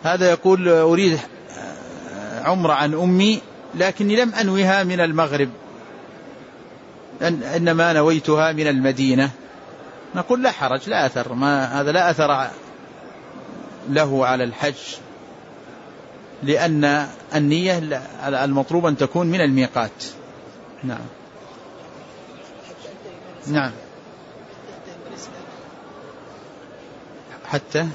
هذا يقول أريد عمرة عن أمي لكني لم أنوها من المغرب، إنما نويتها من المدينة. نقول لا حرج، لا أثر، هذا لا أثر له على الحج، لأن النية المطلوب أن تكون من الميقات. نعم. نعم. حتى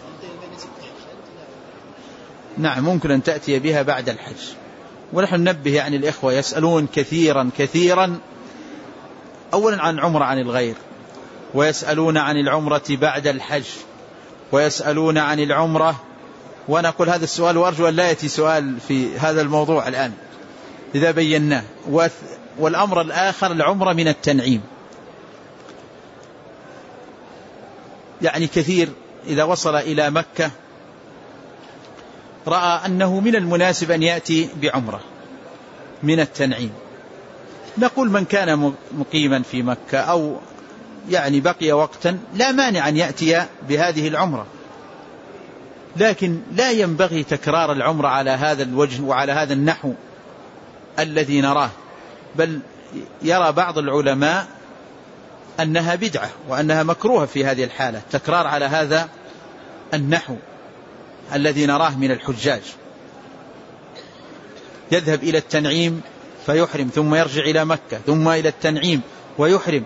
نعم ممكن أن تأتي بها بعد الحج. ونحن ننبه يعني الإخوة يسألون كثيرا أولا عن عمرة عن الغير، ويسألون عن العمرة بعد الحج، ويسألون عن العمرة، وأنا أقول هذا السؤال وأرجو أن لا يأتي سؤال في هذا الموضوع الآن إذا بيناه. والأمر الآخر العمرة من التنعيم، يعني كثير إذا وصل إلى مكة رأى أنه من المناسب أن يأتي بعمرة من التنعيم. نقول من كان مقيما في مكة أو يعني بقي وقتا لا مانع أن يأتي بهذه العمرة، لكن لا ينبغي تكرار العمرة على هذا الوجه وعلى هذا النحو الذي نراه، بل يرى بعض العلماء أنها بدعة وأنها مكروهة في هذه الحالة، تكرار على هذا النحو الذي نراه من الحجاج، يذهب إلى التنعيم فيحرم ثم يرجع إلى مكة ثم إلى التنعيم ويحرم،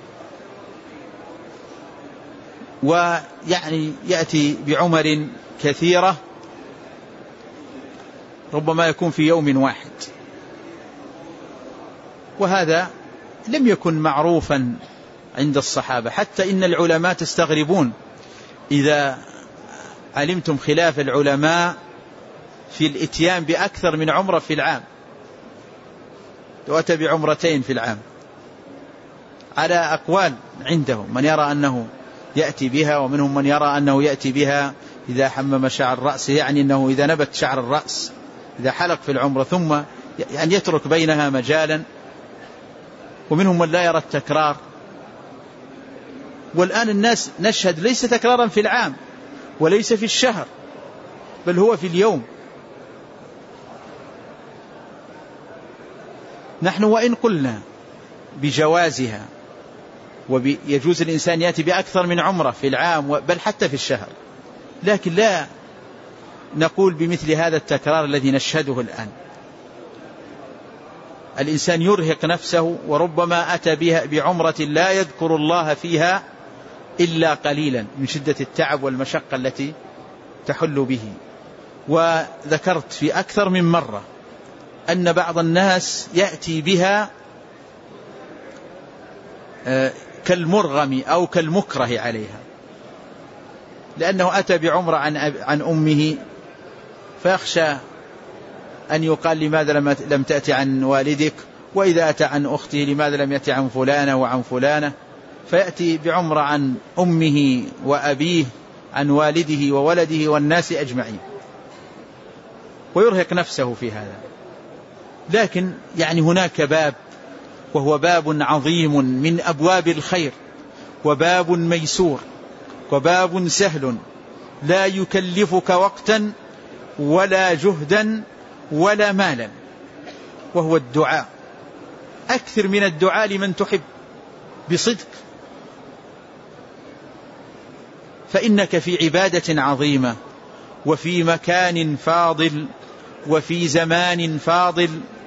ويعني يأتي بعمر كثيرة ربما يكون في يوم واحد، وهذا لم يكن معروفا عند الصحابة. حتى إن العلماء تستغربون إذا علمتم خلاف العلماء في الاتيان بأكثر من عمرة في العام، وأتى بعمرتين في العام على أقوال عندهم، من يرى أنه يأتي بها، ومنهم من يرى أنه يأتي بها إذا حمم شعر رأسه، يعني أنه إذا نبت شعر الرأس إذا حلق في العمرة ثم يعني يترك بينها مجالا، ومنهم من لا يرى التكرار. والآن الناس نشهد ليس تكرارا في العام وليس في الشهر، بل هو في اليوم. نحن وإن قلنا بجوازها ويجوز الإنسان يأتي بأكثر من عمرة في العام بل حتى في الشهر، لكن لا نقول بمثل هذا التكرار الذي نشهده الآن. الإنسان يرهق نفسه وربما أتى بها بعمرة لا يذكر الله فيها إلا قليلا من شدة التعب والمشقة التي تحل به. وذكرت في أكثر من مرة أن بعض الناس يأتي بها كالمرغم أو كالمكره عليها، لأنه أتى بعمرة عن أمه فيخشى أن يقال لماذا لم تأتي عن والدك، وإذا أتى عن أخته لماذا لم يأتي عن فلانة وعن فلانة، فيأتي بعمرة عن أمه وأبيه عن والده وولده والناس أجمعين ويرهق نفسه في هذا. لكن يعني هناك باب، وهو باب عظيم من أبواب الخير، وباب ميسور، وباب سهل لا يكلفك وقتا ولا جهدا ولا مالا، وهو الدعاء. أكثر من الدعاء لمن تحب بصدق، فإنك في عبادة عظيمة وفي مكان فاضل وفي زمان فاضل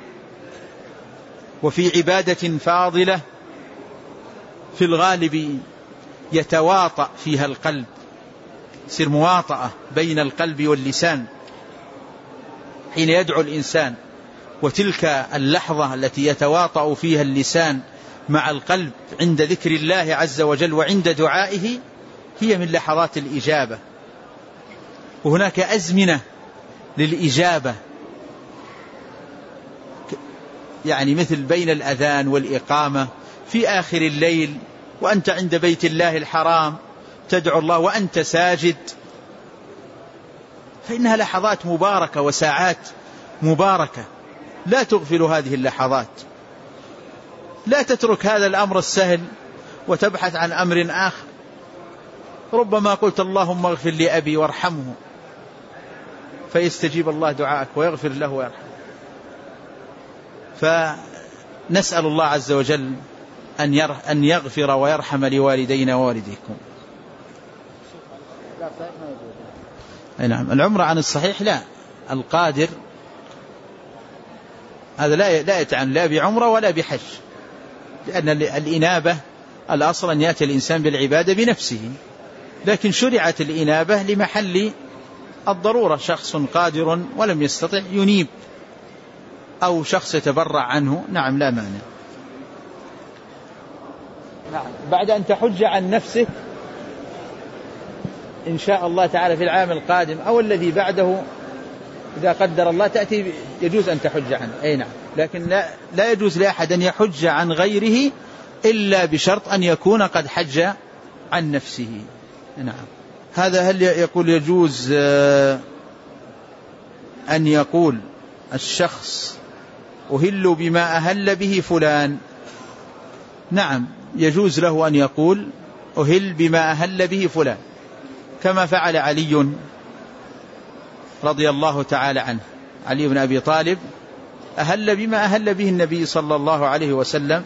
وفي عبادة فاضلة في الغالب يتواطأ فيها القلب، يصير مواطأة بين القلب واللسان حين يدعو الإنسان، وتلك اللحظة التي يتواطأ فيها اللسان مع القلب عند ذكر الله عز وجل وعند دعائه هي من لحظات الإجابة. وهناك أزمنة للإجابة، يعني مثل بين الأذان والإقامة في آخر الليل وأنت عند بيت الله الحرام تدعو الله وأنت ساجد، فإنها لحظات مباركة وساعات مباركة، لا تغفل هذه اللحظات. لا تترك هذا الأمر السهل وتبحث عن أمر آخر. ربما قلت اللهم اغفر لأبي وارحمه، فيستجيب الله دعاءك ويغفر له ويرحمه. فنسأل الله عز وجل أن يغفر ويرحم لوالدينا ووالديكم. نعم. العمرة عن الصحيح لا، القادر هذا لا يتعن لا بعمرة ولا بحج، لأن الإنابة الأصل أن يأتي الإنسان بالعبادة بنفسه، لكن شرعت الإنابة لمحل الضرورة، شخص قادر ولم يستطع ينيب، أو شخص يتبرع عنه، نعم لا مانع. نعم. بعد أن تحج عن نفسك إن شاء الله تعالى في العام القادم أو الذي بعده إذا قدر الله تأتي، يجوز أن تحج عنه، أي نعم، لكن لا يجوز لأحد أن يحج عن غيره إلا بشرط أن يكون قد حج عن نفسه. نعم. هذا هل يقول يجوز أن يقول الشخص أهل بما أهل به فلان؟ نعم، يجوز له أن يقول أهل بما أهل به فلان، كما فعل علي رضي الله تعالى عنه. علي بن أبي طالب أهل بما أهل به النبي صلى الله عليه وسلم،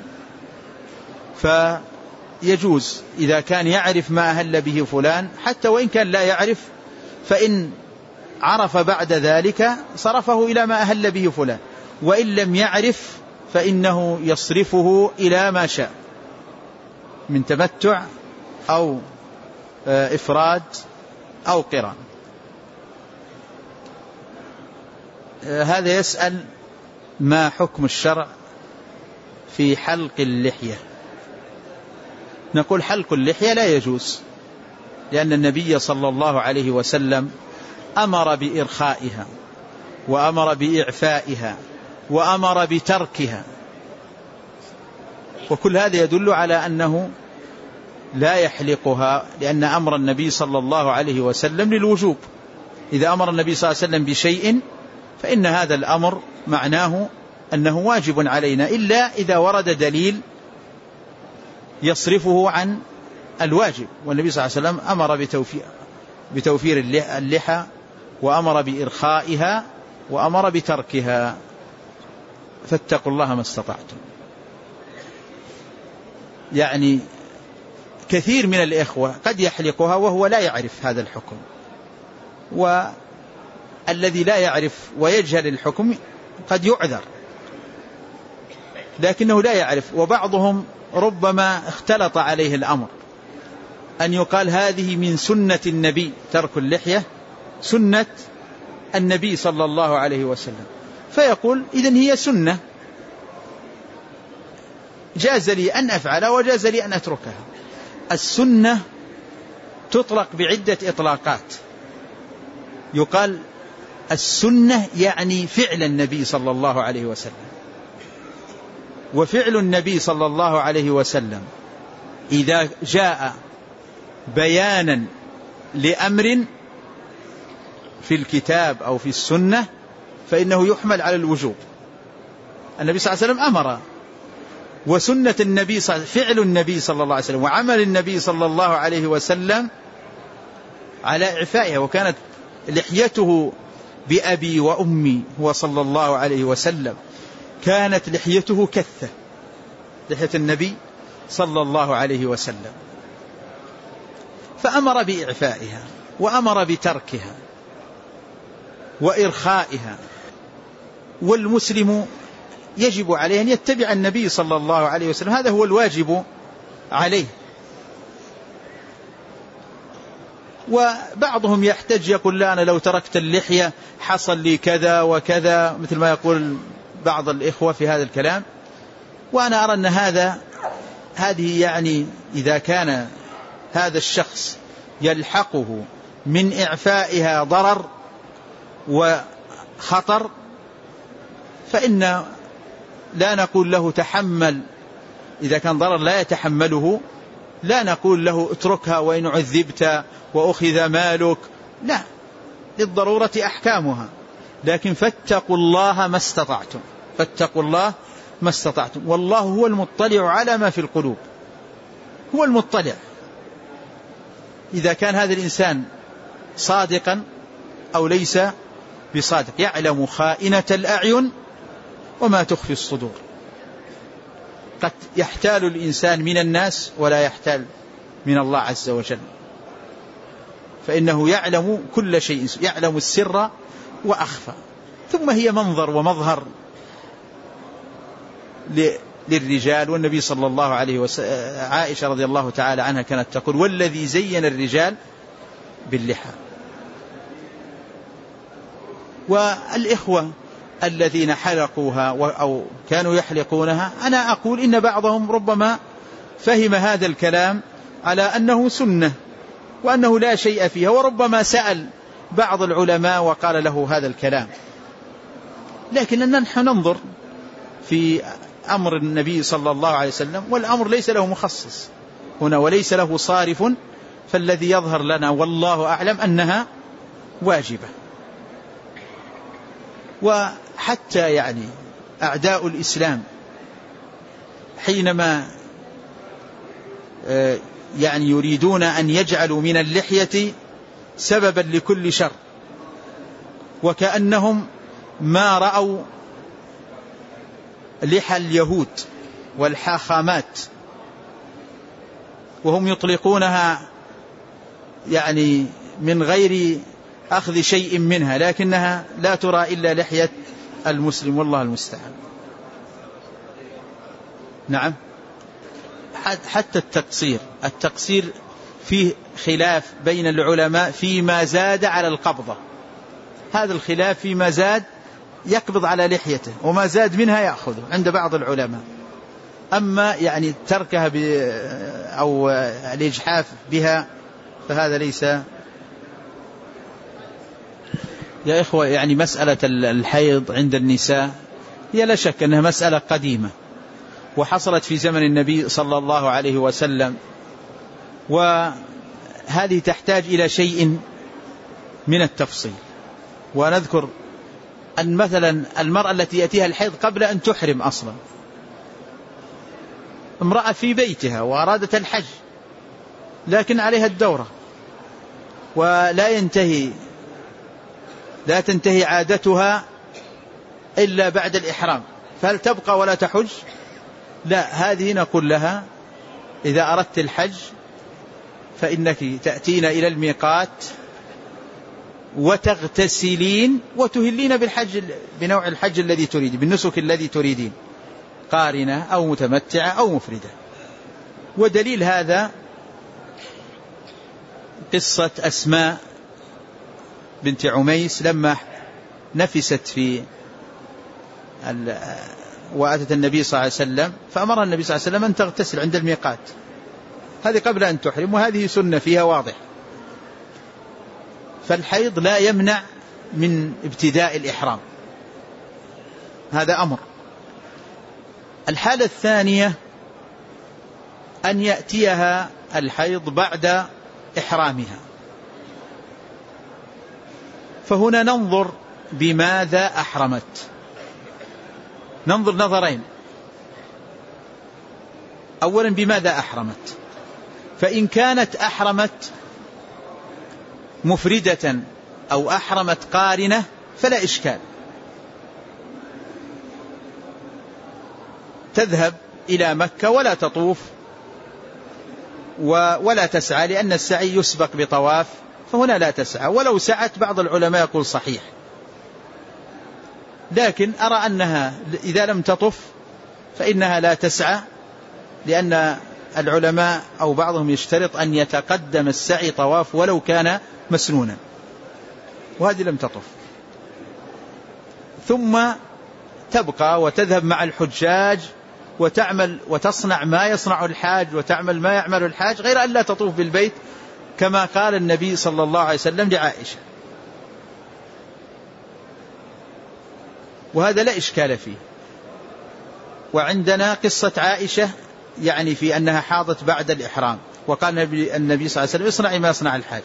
فيجوز إذا كان يعرف ما أهل به فلان، حتى وإن كان لا يعرف، فإن عرف بعد ذلك صرفه إلى ما أهل به فلان، وإن لم يعرف فإنه يصرفه إلى ما شاء من تمتع أو إفراد أو قران. هذا يسأل ما حكم الشرع في حلق اللحية؟ نقول حلق اللحية لا يجوز، لأن النبي صلى الله عليه وسلم أمر بإرخائها وأمر بإعفائها وأمر بتركها، وكل هذا يدل على أنه لا يحلقها، لأن أمر النبي صلى الله عليه وسلم للوجوب. إذا أمر النبي صلى الله عليه وسلم بشيء فإن هذا الأمر معناه أنه واجب علينا، إلا إذا ورد دليل يصرفه عن الواجب. والنبي صلى الله عليه وسلم أمر بتوفير اللحى، وأمر بإرخائها، وأمر بتركها، فاتقوا الله ما استطعتم. يعني كثير من الإخوة قد يحلقها وهو لا يعرف هذا الحكم، والذي لا يعرف ويجهل الحكم قد يعذر، لكنه لا يعرف. وبعضهم ربما اختلط عليه الأمر، أن يقال هذه من سنة النبي، ترك اللحية سنة النبي صلى الله عليه وسلم، فيقول إذن هي سنة، جاز لي أن أفعل وجاز لي أن أتركها. السنة تطلق بعدة إطلاقات، يقال السنة يعني فعل النبي صلى الله عليه وسلم، وفعل النبي صلى الله عليه وسلم إذا جاء بيانا لأمر في الكتاب أو في السنة فإنه يحمل على الوجوب. النبي صلى الله عليه وسلم أمر، وسنة النبي فعل النبي صلى الله عليه وسلم وعمل النبي صلى الله عليه وسلم على إعفائها، وكانت لحيته بأبي وأمي هو صلى الله عليه وسلم، كانت لحيته كثة، لحية النبي صلى الله عليه وسلم، فأمر بإعفائها وأمر بتركها وإرخائها. والمسلم يجب عليه أن يتبع النبي صلى الله عليه وسلم، هذا هو الواجب عليه. وبعضهم يحتج يقول لا، أنا لو تركت اللحية حصل لي كذا وكذا، مثل ما يقول بعض الإخوة في هذا الكلام. وأنا أرى أن هذه يعني إذا كان هذا الشخص يلحقه من إعفائها ضرر وخطر فإن لا نقول له تحمل، إذا كان ضرر لا يتحمله لا نقول له اتركها وإن عذبت وأخذ مالك، لا، للضرورة أحكامها، لكن فاتقوا الله ما استطعتم، فاتقوا الله ما استطعتم، والله هو المطلع على ما في القلوب، هو المطلع. إذا كان هذا الإنسان صادقا أو ليس بصادق، يعلم خائنة الأعين وما تخفي الصدور. قد يحتال الإنسان من الناس ولا يحتال من الله عز وجل، فإنه يعلم كل شيء، يعلم السر وأخفى. ثم هي منظر ومظهر للرجال. والنبي صلى الله عليه وسلم، عائشة رضي الله تعالى عنها كانت تقول: والذي زين الرجال باللحى. والإخوة الذين حلقوها أو كانوا يحلقونها، أنا أقول إن بعضهم ربما فهم هذا الكلام على أنه سنة وأنه لا شيء فيها، وربما سأل بعض العلماء وقال له هذا الكلام. لكن نحن ننظر في أمر النبي صلى الله عليه وسلم، والأمر ليس له مخصص هنا وليس له صارف، فالذي يظهر لنا والله أعلم أنها واجبة. وحتى يعني أعداء الإسلام حينما يعني يريدون أن يجعلوا من اللحية سببا لكل شر، وكأنهم ما رأوا لحى اليهود والحاخامات وهم يطلقونها يعني من غير أخذ شيء منها، لكنها لا ترى إلا لحية المسلم، والله المستعان. نعم، حتى التقصير فيه خلاف بين العلماء فيما زاد على القبضة. هذا الخلاف فيما زاد يقبض على لحيته، وما زاد منها يأخذه عند بعض العلماء. أما يعني تركها أو الإجحاف بها فهذا ليس. يا إخوة، يعني مسألة الحيض عند النساء هي لا شك أنها مسألة قديمة، وحصلت في زمن النبي صلى الله عليه وسلم، وهذه تحتاج إلى شيء من التفصيل. ونذكر أن مثلا المرأة التي يأتيها الحيض قبل أن تحرم أصلا، امرأة في بيتها وأرادت الحج لكن عليها الدورة ولا تنتهي عادتها إلا بعد الإحرام، فهل تبقى ولا تحج؟ لا، هذه نقول لها: إذا أردت الحج فإنك تأتين إلى الميقات وتغتسلين وتهلين بالحج، بنوع الحج الذي تريد، بالنسك الذي تريدين، قارنة أو متمتعة أو مفردة. ودليل هذا قصة أسماء بنت عميس لما نفست وأتت النبي صلى الله عليه وسلم، فأمر النبي صلى الله عليه وسلم أن تغتسل عند الميقات، هذه قبل أن تحرم، وهذه سنة فيها واضح. فالحيض لا يمنع من ابتداء الإحرام، هذا أمر. الحالة الثانية أن يأتيها الحيض بعد إحرامها، فهنا ننظر بماذا أحرمت، ننظر نظرين. أولا بماذا أحرمت، فإن كانت أحرمت مفردة أو أحرمت قارنة فلا إشكال، تذهب إلى مكة ولا تطوف ولا تسعى، لأن السعي يسبق بطواف، فهنا لا تسعى. ولو سعت بعض العلماء يقول صحيح، لكن أرى أنها إذا لم تطف فإنها لا تسعى، لأن العلماء أو بعضهم يشترط أن يتقدم السعي طواف ولو كان مسنونا، وهذه لم تطف. ثم تبقى وتذهب مع الحجاج وتعمل وتصنع ما يصنع الحاج وتعمل ما يعمل الحاج، غير أن لا تطوف بالبيت كما قال النبي صلى الله عليه وسلم لعائشة، وهذا لا إشكال فيه. وعندنا قصة عائشة يعني في أنها حاضت بعد الإحرام، وقال النبي صلى الله عليه وسلم: اصنعي ما يصنع الحاج.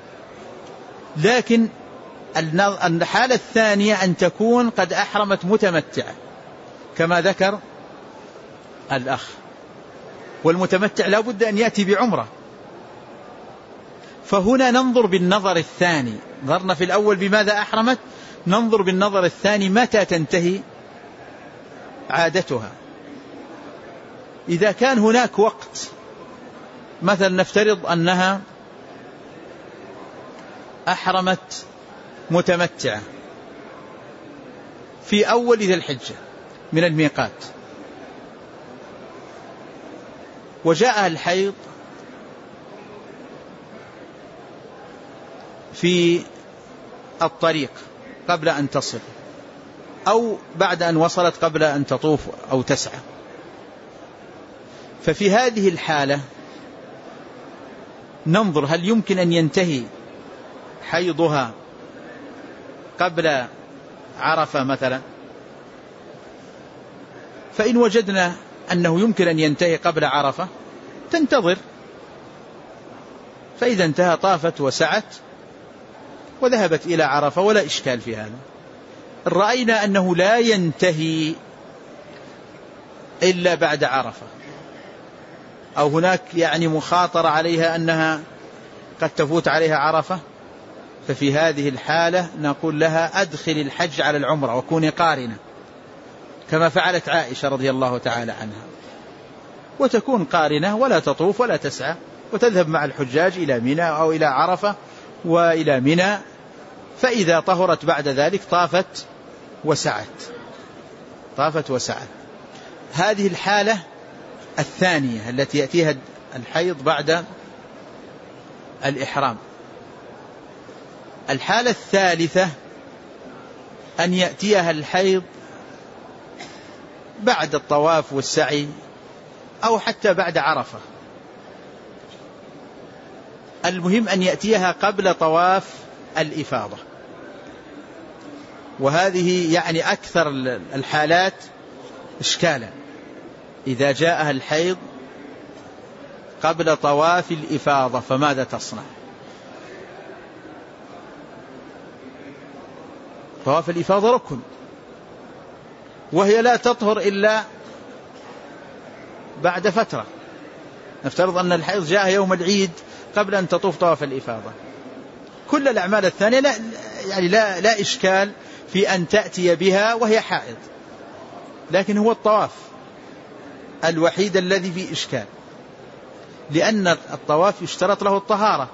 لكن الحالة الثانية أن تكون قد أحرمت متمتعة كما ذكر الأخ، والمتمتع لا بد أن يأتي بعمرة، فهنا ننظر بالنظر الثاني. نظرنا في الأول بماذا أحرمت، ننظر بالنظر الثاني متى تنتهي عادتها. إذا كان هناك وقت، مثلا نفترض أنها أحرمت متمتعة في أول ذي الحجة من الميقات، وجاءها الحيض في الطريق قبل أن تصل، أو بعد أن وصلت قبل أن تطوف أو تسعى، ففي هذه الحالة ننظر هل يمكن أن ينتهي حيضها قبل عرفة مثلا. فإن وجدنا أنه يمكن أن ينتهي قبل عرفة تنتظر، فإذا انتهى طافت وسعت وذهبت إلى عرفة ولا إشكال في هذا. رأينا أنه لا ينتهي إلا بعد عرفة، أو هناك يعني مخاطرة عليها أنها قد تفوت عليها عرفة، ففي هذه الحالة نقول لها أدخل الحج على العمرة وكوني قارنة كما فعلت عائشة رضي الله تعالى عنها، وتكون قارنة ولا تطوف ولا تسعى، وتذهب مع الحجاج إلى منى أو إلى عرفة وإلى منى، فإذا طهرت بعد ذلك طافت وسعت. هذه الحالة الثانية التي يأتيها الحيض بعد الإحرام. الحالة الثالثة أن يأتيها الحيض بعد الطواف والسعي أو حتى بعد عرفة، المهم أن يأتيها قبل طواف الإفاضة، وهذه يعني أكثر الحالات إشكالا. إذا جاءها الحيض قبل طواف الإفاضة فماذا تصنع؟ طواف الإفاضة ركن، وهي لا تطهر إلا بعد فترة. نفترض أن الحيض جاء يوم العيد قبل أن تطوف طواف الإفاضة. كل الأعمال الثانية لا إشكال في أن تأتي بها وهي حائض، لكن هو الطواف الوحيد الذي فيه إشكال، لأن الطواف يشترط له الطهارة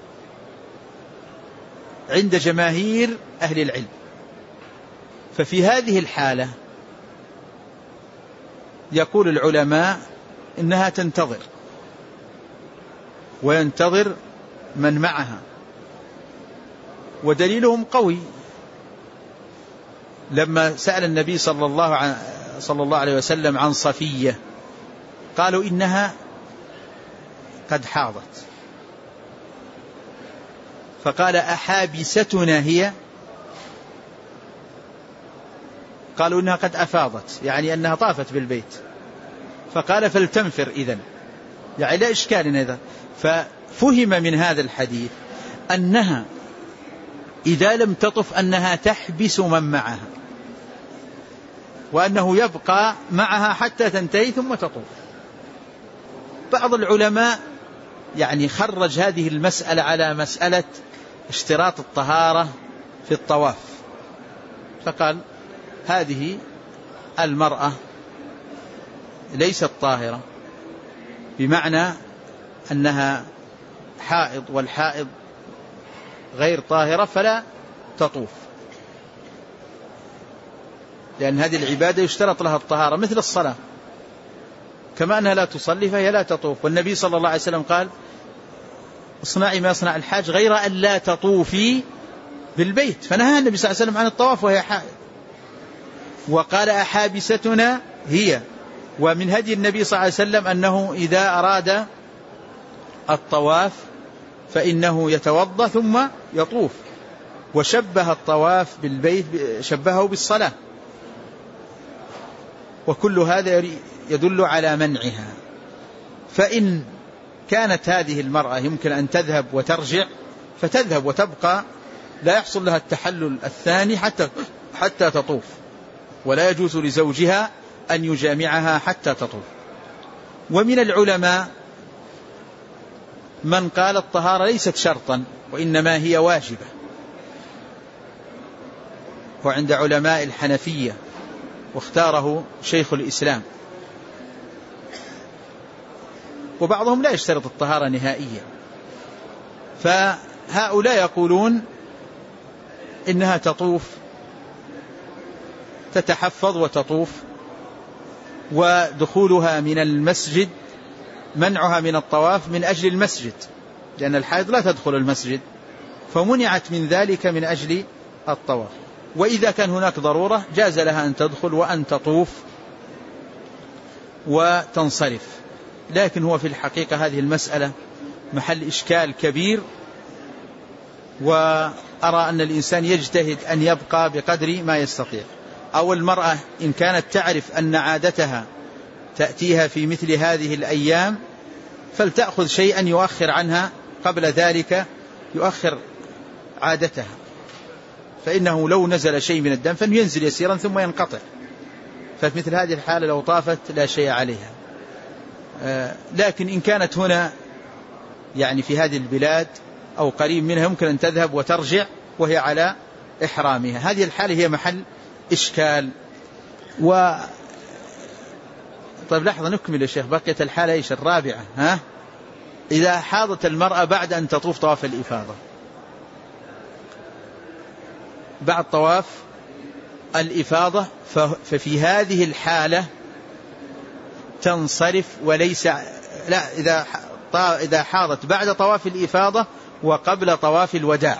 عند جماهير أهل العلم. ففي هذه الحالة يقول العلماء إنها تنتظر، وينتظر من معها، ودليلهم قوي. لما سأل النبي صلى الله عليه وسلم عن صفية قالوا إنها قد حاضت، فقال أحابستنا هي؟ قالوا إنها قد أفاضت، يعني أنها طافت بالبيت. فقال فلتنفر إذن، يعني لا إشكال هذا. ففهم من هذا الحديث أنها إذا لم تطف أنها تحبس من معها، وأنه يبقى معها حتى تنتهي ثم تطوف. بعض العلماء يعني خرج هذه المسألة على مسألة اشتراط الطهارة في الطواف، فقال هذه المرأة ليست طاهرة، بمعنى أنها حائض، والحائض غير طاهرة فلا تطوف، لأن هذه العبادة يشترط لها الطهارة مثل الصلاة، كما أنها لا تصلي فهي لا تطوف. والنبي صلى الله عليه وسلم قال اصنعي ما يصنع الحاج غير أن لا تطوفي بالبيت، فنهى النبي صلى الله عليه وسلم عن الطواف وهي حائض. وقال أحابستنا هي. ومن هدي النبي صلى الله عليه وسلم أنه إذا أراد الطواف فإنه يتوضأ ثم يطوف، وشبه الطواف بالبيت شبهه بالصلاة، وكل هذا يدل على منعها. فإن كانت هذه المرأة يمكن أن تذهب وترجع فتذهب وتبقى، لا يحصل لها التحلل الثاني حتى تطوف، ولا يجوز لزوجها أن يجامعها حتى تطوف. ومن العلماء من قال الطهارة ليست شرطا وإنما هي واجبة، وعند علماء الحنفية، واختاره شيخ الإسلام. وبعضهم لا يشترط الطهارة نهائيا، فهؤلاء يقولون إنها تطوف، تتحفظ وتطوف، ودخولها من المسجد منعها من الطواف من أجل المسجد، لأن الحائض لا تدخل المسجد، فمنعت من ذلك من أجل الطواف. وإذا كان هناك ضرورة جاز لها أن تدخل وأن تطوف وتنصرف. لكن هو في الحقيقة هذه المسألة محل إشكال كبير، وأرى أن الإنسان يجتهد أن يبقى بقدر ما يستطيع. أو المرأة إن كانت تعرف أن عادتها تأتيها في مثل هذه الأيام فلتأخذ شيئا يؤخر عنها قبل ذلك، يؤخر عادتها، فإنه لو نزل شيء من الدم فينزل يسيرا ثم ينقطع، ففي مثل هذه الحالة لو طافت لا شيء عليها. لكن إن كانت هنا يعني في هذه البلاد أو قريب منها يمكن أن تذهب وترجع وهي على إحرامها، هذه الحالة هي محل إشكال. طيب لحظة نكمل يا شيخ، بقيت الحالة إيش الرابعة؟ إذا حاضت المرأة بعد أن تطوف طواف الإفاضة، بعد طواف الإفاضة، ففي هذه الحالة تنصرف وليس لا إذا حاضت بعد طواف الإفاضة وقبل طواف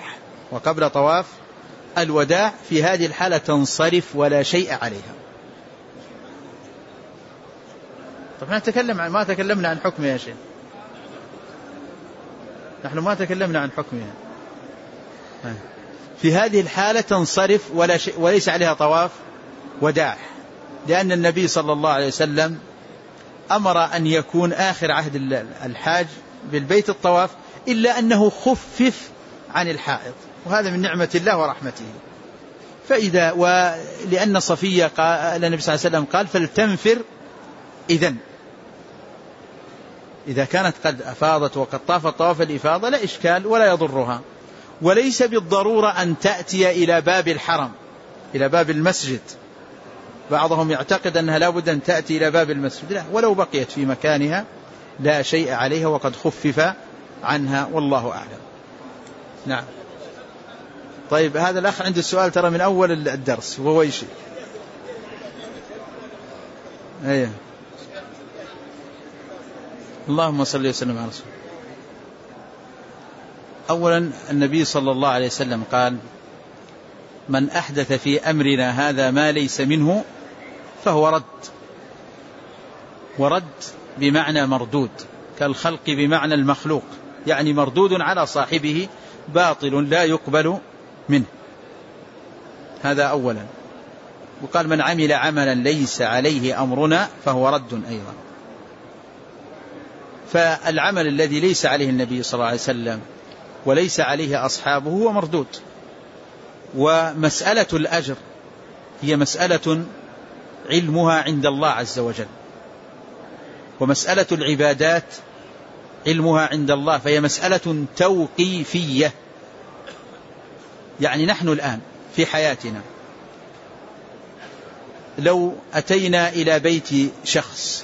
الوداع في هذه الحالة تنصرف ولا شيء عليها. طب ما تكلمنا عن حكمها يا شيخ، نحن ما تكلمنا عن حكمها. في هذه الحالة تنصرف وليس عليها طواف وداع، لأن النبي صلى الله عليه وسلم أمر أن يكون آخر عهد الحاج بالبيت الطواف، إلا أنه خفف عن الحائض، وهذا من نعمة الله ورحمته. ولأن صفية قال النبي صلى الله عليه وسلم قال فلتنفر إذا كانت قد أفاضت وقد طافت طواف الإفاضة لا إشكال ولا يضرها. وليس بالضرورة أن تأتي إلى باب الحرم، إلى باب المسجد، بعضهم يعتقد أنها لا بد أن تأتي إلى باب المسجد، لا، ولو بقيت في مكانها لا شيء عليها وقد خفف عنها، والله أعلم. نعم. طيب هذا الأخ عنده السؤال ترى من أول الدرس، وهو يشي. أيه. اللهم صل وسلم على رسول. أولا النبي صلى الله عليه وسلم قال من أحدث في أمرنا هذا ما ليس منه فهو رد، ورد بمعنى مردود، كالخلق بمعنى المخلوق، يعني مردود على صاحبه، باطل لا يقبل منه. هذا أولا. وقال من عمل عملا ليس عليه أمرنا فهو رد أيضا. فالعمل الذي ليس عليه النبي صلى الله عليه وسلم وليس عليه أصحابه هو مردود. ومسألة الأجر هي مسألة علمها عند الله عز وجل، ومسألة العبادات علمها عند الله، فهي مسألة توقيفية. يعني نحن الآن في حياتنا لو أتينا إلى بيت شخص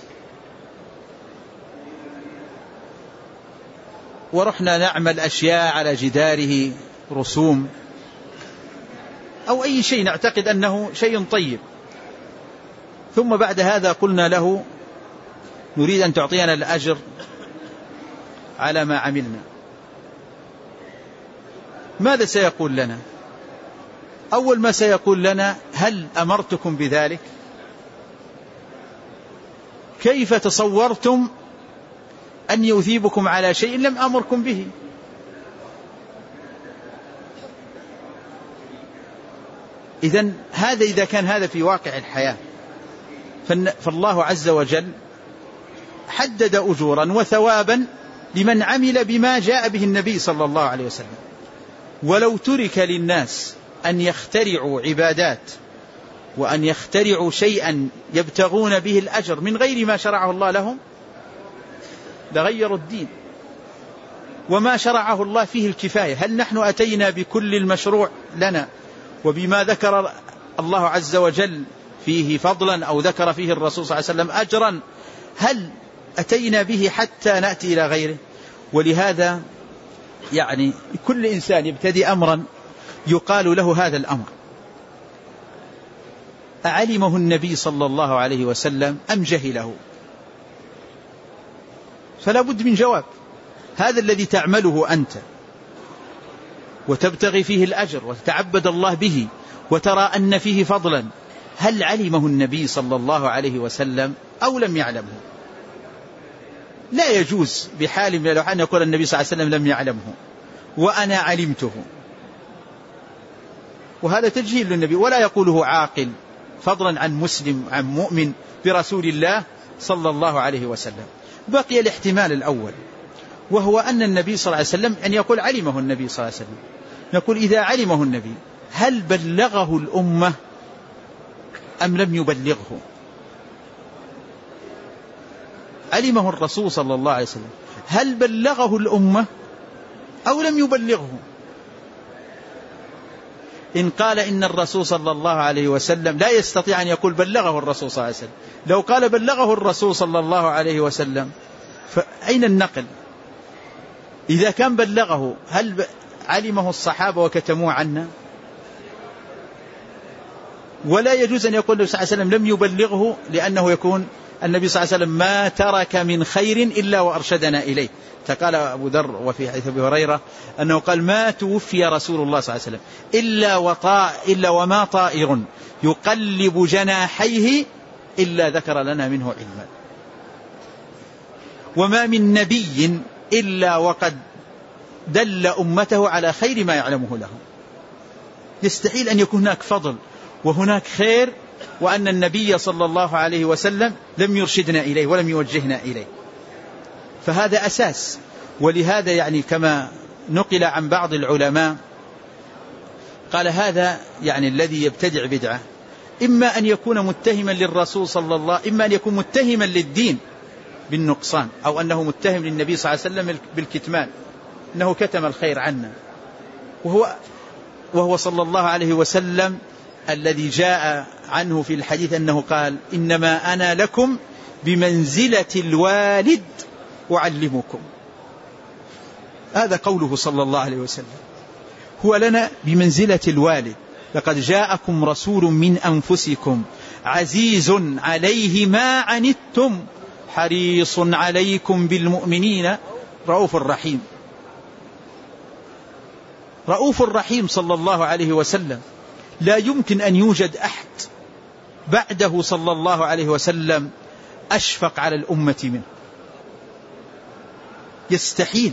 ورحنا نعمل أشياء على جداره، رسوم أو أي شيء نعتقد أنه شيء طيب، ثم بعد هذا قلنا له نريد أن تعطينا الأجر على ما عملنا، ماذا سيقول لنا؟ أول ما سيقول لنا هل أمرتكم بذلك؟ كيف تصورتم أن يثيبكم على شيء لم أمركم به؟ إذن هذا إذا كان هذا في واقع الحياة، فالله عز وجل حدد أجورا وثوابا لمن عمل بما جاء به النبي صلى الله عليه وسلم. ولو ترك للناس أن يخترعوا عبادات وأن يخترعوا شيئا يبتغون به الأجر من غير ما شرعه الله لهم لغيروا الدين، وما شرعه الله فيه الكفاية. هل نحن أتينا بكل المشروع لنا وبما ذكر الله عز وجل فيه فضلا أو ذكر فيه الرسول صلى الله عليه وسلم أجرا، هل أتينا به حتى نأتي إلى غيره؟ ولهذا يعني كل إنسان يبتدي أمرا يقال له هذا الأمر أعلمه النبي صلى الله عليه وسلم أم جهله؟ فلا بد من جواب. هذا الذي تعمله أنت وتبتغي فيه الأجر وتتعبد الله به وترى أن فيه فضلا، هل علمه النبي صلى الله عليه وسلم أو لم يعلمه؟ لا يجوز بحال من الأحوال أن يقول النبي صلى الله عليه وسلم لم يعلمه وأنا علمته، وهذا تجهيل للنبي، ولا يقوله عاقل فضلا عن مسلم عن مؤمن برسول الله صلى الله عليه وسلم. بقي الاحتمال الأول، وهو أن النبي صلى الله عليه وسلم أن يقول علمه النبي صلى الله عليه وسلم. نقول إذا علمه النبي هل بلغه الأمة أم لم يبلغه؟ علمه الرسول صلى الله عليه وسلم، هل بلغه الأمة أو لم يبلغه؟ إن قال إن الرسول صلى الله عليه وسلم لا يستطيع أن يقول بلغه الرسول صلى الله عليه وسلم، لو قال بلغه الرسول صلى الله عليه وسلم فأين النقل؟ إذا كان بلغه هل علمه الصحابة وكتموه عنا؟ ولا يجوز أن يقول النبي صلى الله عليه وسلم لم يبلغه، لأنه يكون النبي صلى الله عليه وسلم ما ترك من خير إلا وأرشدنا إليه. قال أبو ذر وفي حديث أبي هريرة أنه قال ما توفي رسول الله صلى الله عليه وسلم إلا وما طائر يقلب جناحيه إلا ذكر لنا منه علما، وما من نبي إلا وقد دل أمته على خير ما يعلمه له. يستحيل أن يكون هناك فضل وهناك خير وأن النبي صلى الله عليه وسلم لم يرشدنا إليه ولم يوجهنا إليه، فهذا أساس. ولهذا يعني كما نقل عن بعض العلماء قال هذا يعني الذي يبتدع بدعة إما أن يكون متهما للرسول صلى الله، إما أن يكون متهما للدين بالنقصان، أو أنه متهم للنبي صلى الله عليه وسلم بالكتمان، أنه كتم الخير عنا، وهو صلى الله عليه وسلم الذي جاء عنه في الحديث أنه قال إنما أنا لكم بمنزلة الوالد أعلمكم. هذا قوله صلى الله عليه وسلم، هو لنا بمنزلة الوالد. لقد جاءكم رسول من أنفسكم عزيز عليه ما عنتم حريص عليكم بالمؤمنين رؤوف رحيم. رؤوف رحيم صلى الله عليه وسلم، لا يمكن أن يوجد أحد بعده صلى الله عليه وسلم أشفق على الأمة منه، يستحيل.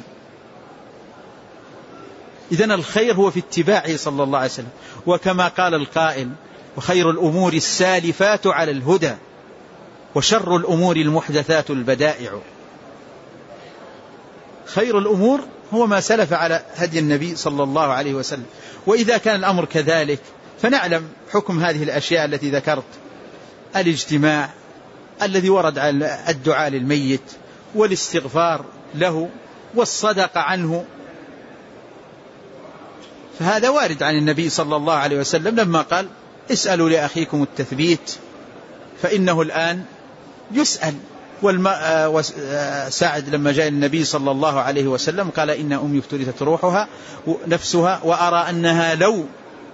إذن الخير هو في اتباعه صلى الله عليه وسلم، وكما قال القائل وخير الأمور السالفات على الهدى وشر الأمور المحدثات البدائع. خير الأمور هو ما سلف على هدي النبي صلى الله عليه وسلم. وإذا كان الأمر كذلك فنعلم حكم هذه الأشياء التي ذكرت، الاجتماع الذي ورد على الدعاء للميت والاستغفار له والصدقة عنه، فهذا وارد عن النبي صلى الله عليه وسلم لما قال اسألوا لأخيكم التثبيت فإنه الآن يسأل. سعد لما جاء النبي صلى الله عليه وسلم قال إن أمي افترثت روحها نفسها وأرى أنها لو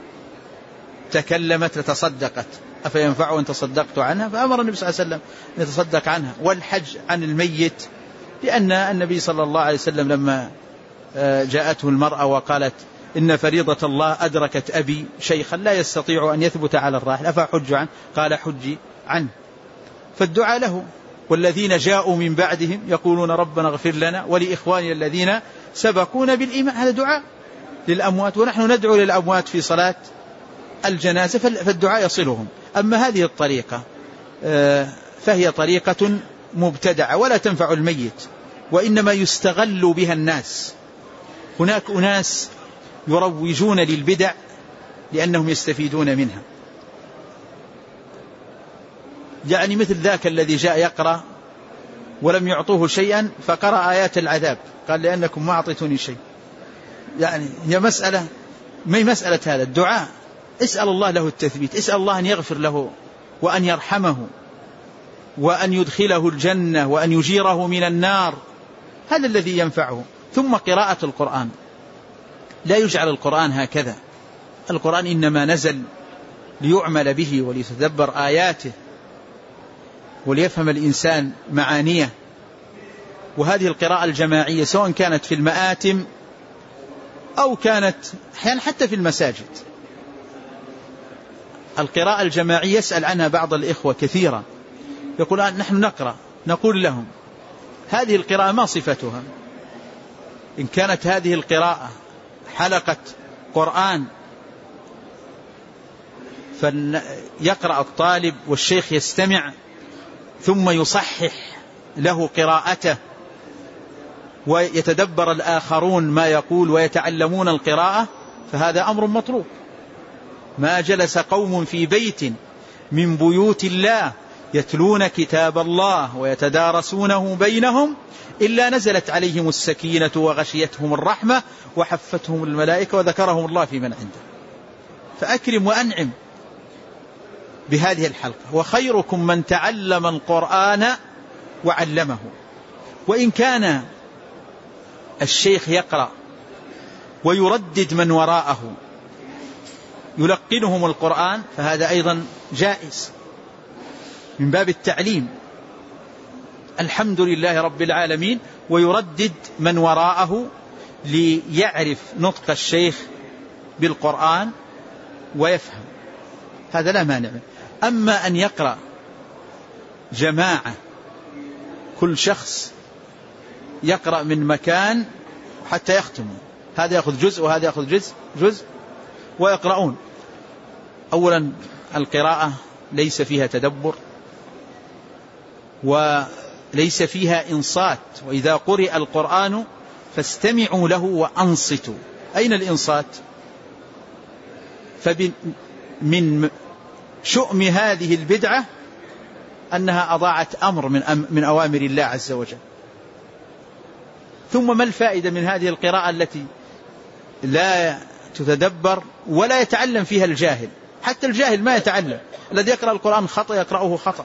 تكلمت لتصدقت أفينفع أن تصدقت عنها، فأمر النبي صلى الله عليه وسلم أن يتصدق عنها. والحج عن الميت، لأن النبي صلى الله عليه وسلم لما جاءته المرأة وقالت إن فريضة الله أدركت أبي شيخا لا يستطيع أن يثبت على الراحل أفحج عنه، قال حجي عنه. فالدعاء له. والذين جاءوا من بعدهم يقولون ربنا اغفر لنا ولإخواننا الذين سبقونا بالإيمان، هذا دعاء للأموات، ونحن ندعو للأموات في صلاة الجنازة، فالدعاء يصلهم. أما هذه الطريقة فهي طريقة مبتدعة ولا تنفع الميت، وإنما يستغل بها الناس. هناك أناس يروجون للبدع لأنهم يستفيدون منها، يعني مثل ذاك الذي جاء يقرأ ولم يعطوه شيئا فقرأ آيات العذاب قال لأنكم ما أعطيتوني شيء. يعني هي مسألة، ما هي مسألة هذا الدعاء، اسأل الله له التثبيت، اسأل الله أن يغفر له وأن يرحمه وأن يدخله الجنة وأن يجيره من النار، هذا الذي ينفعه. ثم قراءة القرآن، لا يجعل القرآن هكذا، القرآن إنما نزل ليعمل به وليتدبر آياته وليفهم الإنسان معانيه. وهذه القراءة الجماعية سواء كانت في المآتم أو كانت أحيانا حتى في المساجد، القراءة الجماعية يسأل عنها بعض الإخوة كثيرا، يقول نحن نقرأ، نقول لهم هذه القراءة ما صفتها؟ إن كانت هذه القراءة حلقة قرآن فيقرأ الطالب والشيخ يستمع ثم يصحح له قراءته ويتدبر الآخرون ما يقول ويتعلمون القراءة، فهذا أمر مطلوب. ما جلس قوم في بيت من بيوت الله يتلون كتاب الله ويتدارسونه بينهم إلا نزلت عليهم السكينة وغشيتهم الرحمة وحفتهم الملائكة وذكرهم الله في من عنده. فأكرم وأنعم بهذه الحلقة. وخيركم من تعلم القرآن وعلمه. وإن كان الشيخ يقرأ ويردد من وراءه يلقنهم القرآن فهذا أيضا جائز من باب التعليم، الحمد لله رب العالمين، ويردد من وراءه ليعرف نطق الشيخ بالقرآن ويفهم، هذا لا مانع منه. أما أن يقرأ جماعة كل شخص يقرأ من مكان حتى يختموا، هذا يأخذ جزء وهذا يأخذ جزء ويقرؤون، أولا القراءة ليس فيها تدبر وليس فيها إنصات، وإذا قرئ القرآن فاستمعوا له وأنصتوا. أين الإنصات؟ فمن شؤم هذه البدعة أنها أضاعت أمر من أوامر الله عز وجل. ثم ما الفائدة من هذه القراءة التي لا تتدبر ولا يتعلم فيها الجاهل؟ حتى الجاهل ما يتعلم، الذي يقرأ القرآن خطأ يقرأه خطأ.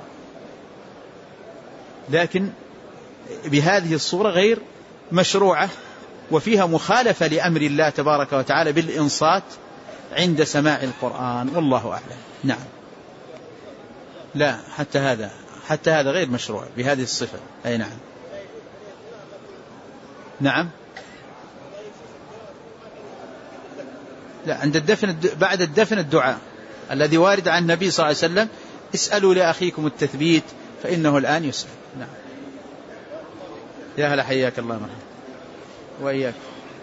لكن بهذه الصورة غير مشروعة وفيها مخالفة لأمر الله تبارك وتعالى بالإنصات عند سماع القرآن، والله أعلم. نعم، لا حتى هذا غير مشروع بهذه الصفة. أي نعم. نعم، لا، عند الدفن بعد الدفن الدعاء الذي وارد عن النبي صلى الله عليه وسلم: اسألوا لأخيكم التثبيت فإنه الآن يسأل. نعم. يا هلا، حياك الله مرحبا. وإياك.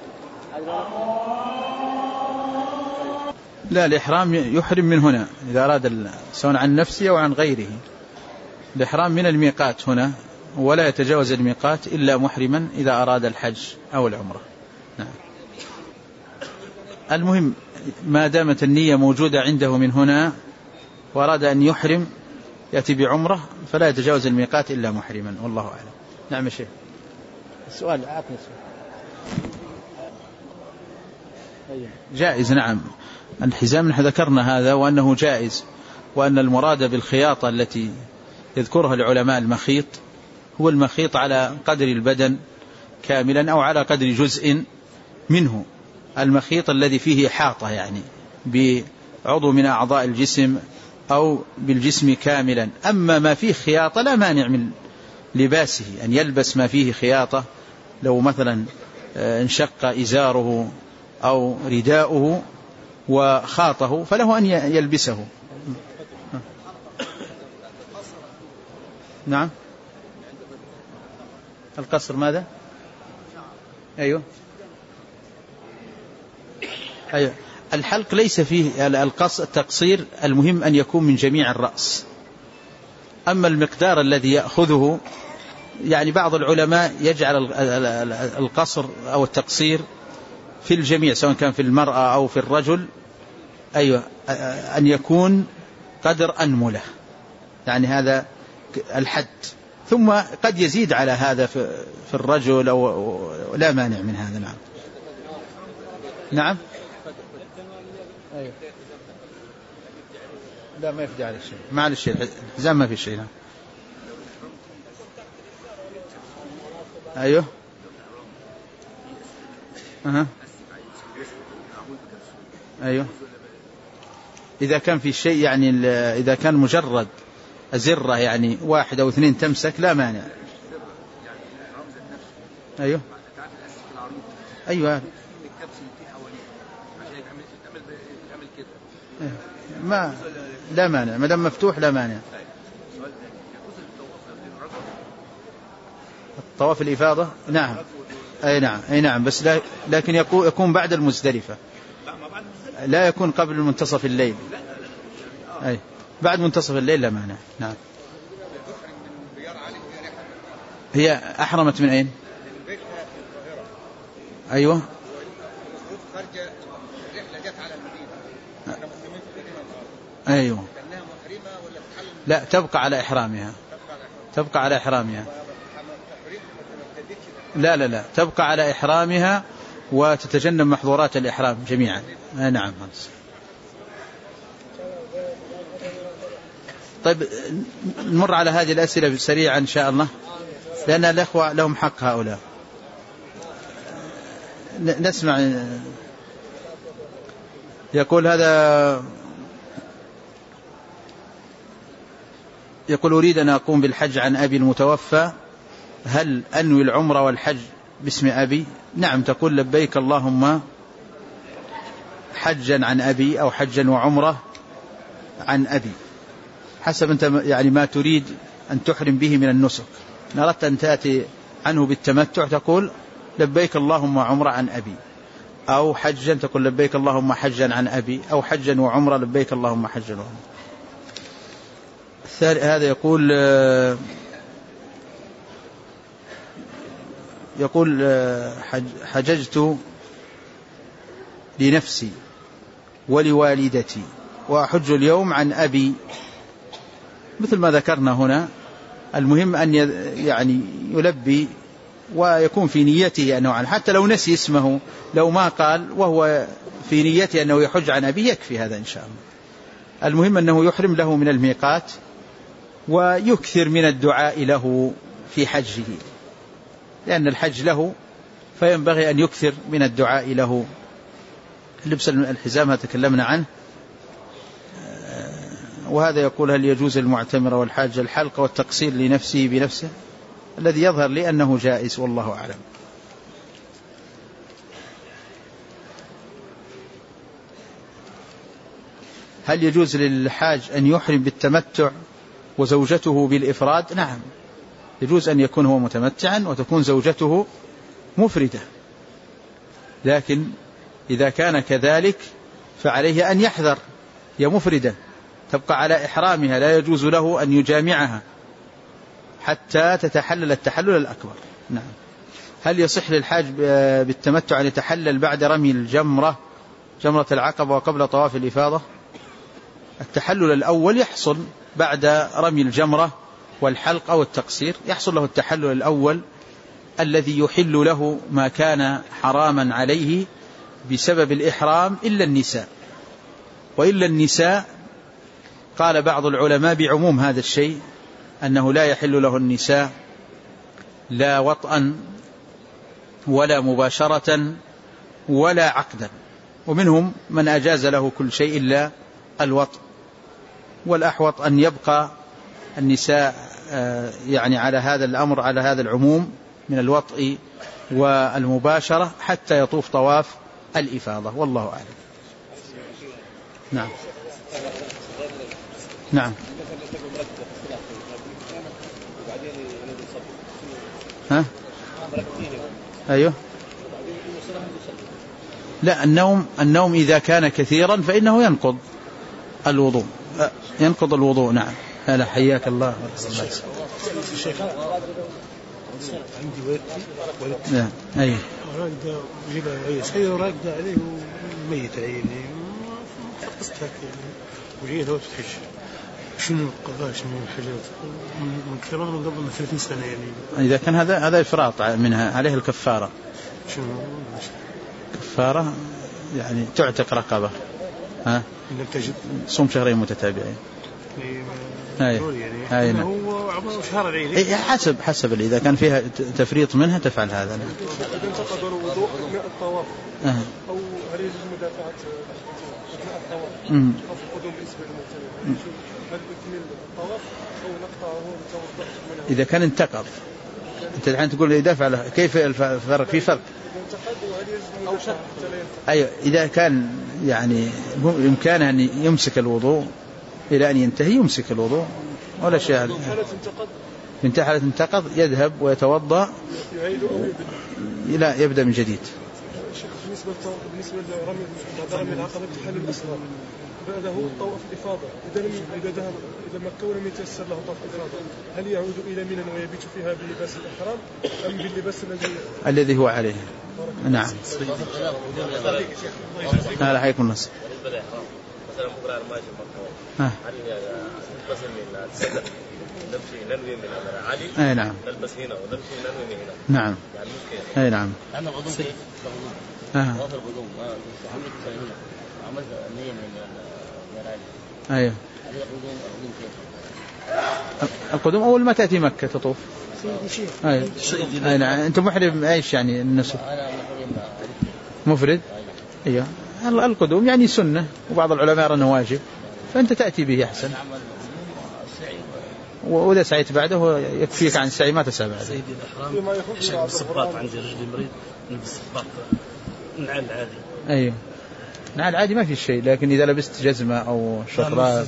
لا، الإحرام يحرم من هنا إذا أراد سواء عن نفسه أو عن غيره. الإحرام من الميقات هنا، ولا يتجاوز الميقات إلا محرما إذا أراد الحج أو العمرة. نعم. المهم ما دامت النية موجودة عنده من هنا وأراد أن يحرم يأتي بعمرة فلا يتجاوز الميقات إلا محرما، والله أعلم. نعم يا شيخ. السؤال عاطني السؤال. جائز. نعم، الحزام نحن ذكرنا هذا وأنه جائز، وأن المراد بالخياطة التي يذكرها العلماء المخيط هو المخيط على قدر البدن كاملا أو على قدر جزء منه، المخيط الذي فيه حاطة يعني بعضو من أعضاء الجسم أو بالجسم كاملا. أما ما فيه خياطة لا مانع من لباسه، أن يلبس ما فيه خياطة، لو مثلا انشق إزاره أو رداؤه وخاطه فله أن يلبسه. نعم. القصر ماذا؟ أيوه الحلق ليس فيه التقصير، المهم أن يكون من جميع الرأس. أما المقدار الذي يأخذه يعني بعض العلماء يجعل القصر أو التقصير في الجميع سواء كان في المرأة أو في الرجل، أيوه، أن يكون قدر أنملة، يعني هذا الحد، ثم قد يزيد على هذا في الرجل أو لا مانع من هذا. نعم. نعم. أيوه. لا ما يفدي على شيء، ما على شيء، الحزام ما في شيء. أيوه أيوه إذا كان في شيء يعني إذا كان مجرد أزرة يعني 1 أو 2 تمسك لا مانع. أيوه أيوه ما لا مانع ما دام مفتوح لا مانع. طواف الإفاضة نعم أي نعم أي نعم، بس لكن يكون بعد المزدلفة، لا يكون قبل منتصف الليل. أي بعد منتصف الليل لا مانع. نعم. هي أحرمت من أين؟ أيوة أيوة لا تبقى على إحرامها، تبقى على إحرامها. لا لا لا تبقى على إحرامها وتتجنب محظورات الإحرام جميعا. نعم. طيب نمر على هذه الأسئلة سريعا إن شاء الله لأن الأخوة لهم حق هؤلاء. نسمع. يقول هذا يقول أريد أن أقوم بالحج عن أبي المتوفى، هل أنوي العمرة والحج باسم أبي؟ نعم تقول لبيك اللهم حجا عن أبي أو حجا وعمرة عن أبي حسب أنت يعني ما تريد أن تحرم به من النسك. إن أردت أن تأتي عنه بالتمتع تقول لبيك اللهم عمرة عن أبي، أو حجا تقول لبيك اللهم حجا عن أبي، أو حجا وعمرة لبيك اللهم حجا وعمرة. هذا يقول حججت لنفسي ولوالدتي وأحج اليوم عن أبي، مثل ما ذكرنا هنا. المهم أن يعني يلبي ويكون في نيته أنه عنه، حتى لو نسي اسمه لو ما قال وهو في نيته أنه يحج عن أبي يكفي هذا إن شاء الله. المهم أنه يحرم له من الميقات ويكثر من الدعاء له في حجه، لأن الحج له فينبغي أن يكثر من الدعاء له. لبس الحزام تكلمنا عنه. وهذا يقول هل يجوز المعتمر والحاج الحلق والتقصير لنفسه بنفسه؟ الذي يظهر لي أنه جائز والله أعلم. هل يجوز للحاج أن يحرم بالتمتع وزوجته بالإفراد؟ نعم يجوز أن يكون هو متمتعا وتكون زوجته مفردة، لكن إذا كان كذلك فعليه أن يحذر، هي مفردة تبقى على إحرامها، لا يجوز له أن يجامعها حتى تتحلل التحلل الأكبر. نعم. هل يصح للحاج بالتمتع أن يتحلل بعد رمي الجمرة جمرة العقبة وقبل طواف الإفاضة؟ التحلل الأول يحصل بعد رمي الجمرة والحلق أو التقصير، يحصل له التحلل الأول الذي يحل له ما كان حراما عليه بسبب الإحرام إلا النساء. وإلا النساء قال بعض العلماء بعموم هذا الشيء أنه لا يحل له النساء لا وطئا ولا مباشرة ولا عقدا، ومنهم من أجاز له كل شيء إلا الوطء. والأحوط أن يبقى النساء يعني على هذا الأمر، على هذا العموم من الوطء والمباشرة حتى يطوف طواف الإفاضة، والله أعلم. نعم نعم. ها؟ أيوه. لا النوم إذا كان كثيرا فإنه ينقض الوضوء، ينقض الوضوء. نعم. هلا حياك الله. عندي والدتي. نعم. أيه. راقدة وجيبها رئيس، هي راقدة عليه وميت عيني فقصتها وجيتها وتحش. شنو القضاء شنو الحاجات من كلام من قبل 30 سنة يعني. إذا كان هذا إفراط منها عليه الكفارة. شنو كفارة يعني تعتق رقبة ها إنك تجد صوم شهرين متتابعين. يعني هو عبارة شهر العيد. حسب إذا كان فيها تفريط منها تفعل هذا. إذا انتقض الوضوء أثناء الطواف أو هل يجوز مدافعة أثناء الطواف أو القدوم بالنسبة للمبتدئ؟ هل يكمل الطواف أو نقطعه ويتوضأ منه؟ إذا كان انتقض أنت الحين تقول لي دافع له، كيف الفرق؟ في فرق. أو شرط. أيوة إذا كان يعني بإمكانه أن يمسك الوضوء إلى أن ينتهي يمسك الوضوء ولا شيء. من حالة انتقض يذهب ويتوضأ لا يبدأ من جديد. بالنسبة لرمي العقبة تحل الأسرار بعده طواف الإفاضة، إذا ما كون يتيسر له طواف الإفاضة هل يعود إلى منى ويبيت فيها بلباس الإحرام أم باللباس الذي هو عليه؟ نعم. لا حيكون نص. مثلا بكرة الماشي مكة هل نلبس من السدر نمشي ننوي من العالي؟ أي نعم. نلبس هنا ونمشي ننوي من هنا. نعم. يعني ممكن. أي نعم. أنا غضون كيف؟ غضون الغضون عملت هنا عملت نية من العالي. أيوه. الغضون كيف؟ القدوم أول ما تأتي مكة تطوف. أي نعم. أنت محرم إيش يعني النسك؟ أنا مفرد. أيوه. القدوم يعني سنة وبعض العلماء يرى أنه واجب فأنت تأتي به أحسن. وإذا سعيت بعده يكفيك عن السعي ما تسعى بعده. سيدي الإحرام عشان الصباط عندي رجلي مريض نلبس الصباط نعال عادي. أيوه نعال عادي ما في شيء، لكن إذا لبست جزمة أو شراب.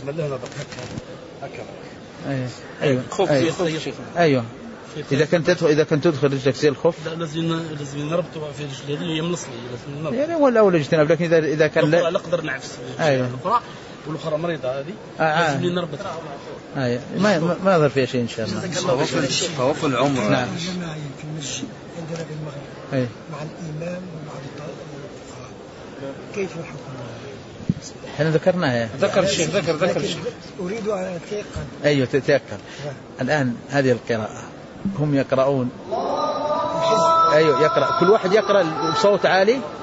أيوه إذا كنت تدخل رجلك زي الخف. لا لازم نربطه في رجلي هذه يملصني لازم يعني ولا أول اجتناب، لكن إذا كان لا أقدر نعفس. أيوه. والأخرى مريضة هذه لازم نربط. أيوه ما يظهر فيها شيء إن شاء الله. طواف العمرة. نعم. في المسجد عندنا في المغرب مع الإمام ومع الفقهاء كيف الحكم؟ احنا ذكرناها. ذكر الشيخ ذكر الشيخ. أريد أن أتيقن. أيوه تتيقن. الآن هذه القراءة هم يقرؤون. أيوه يقرأ كل واحد يقرأ بصوت عالي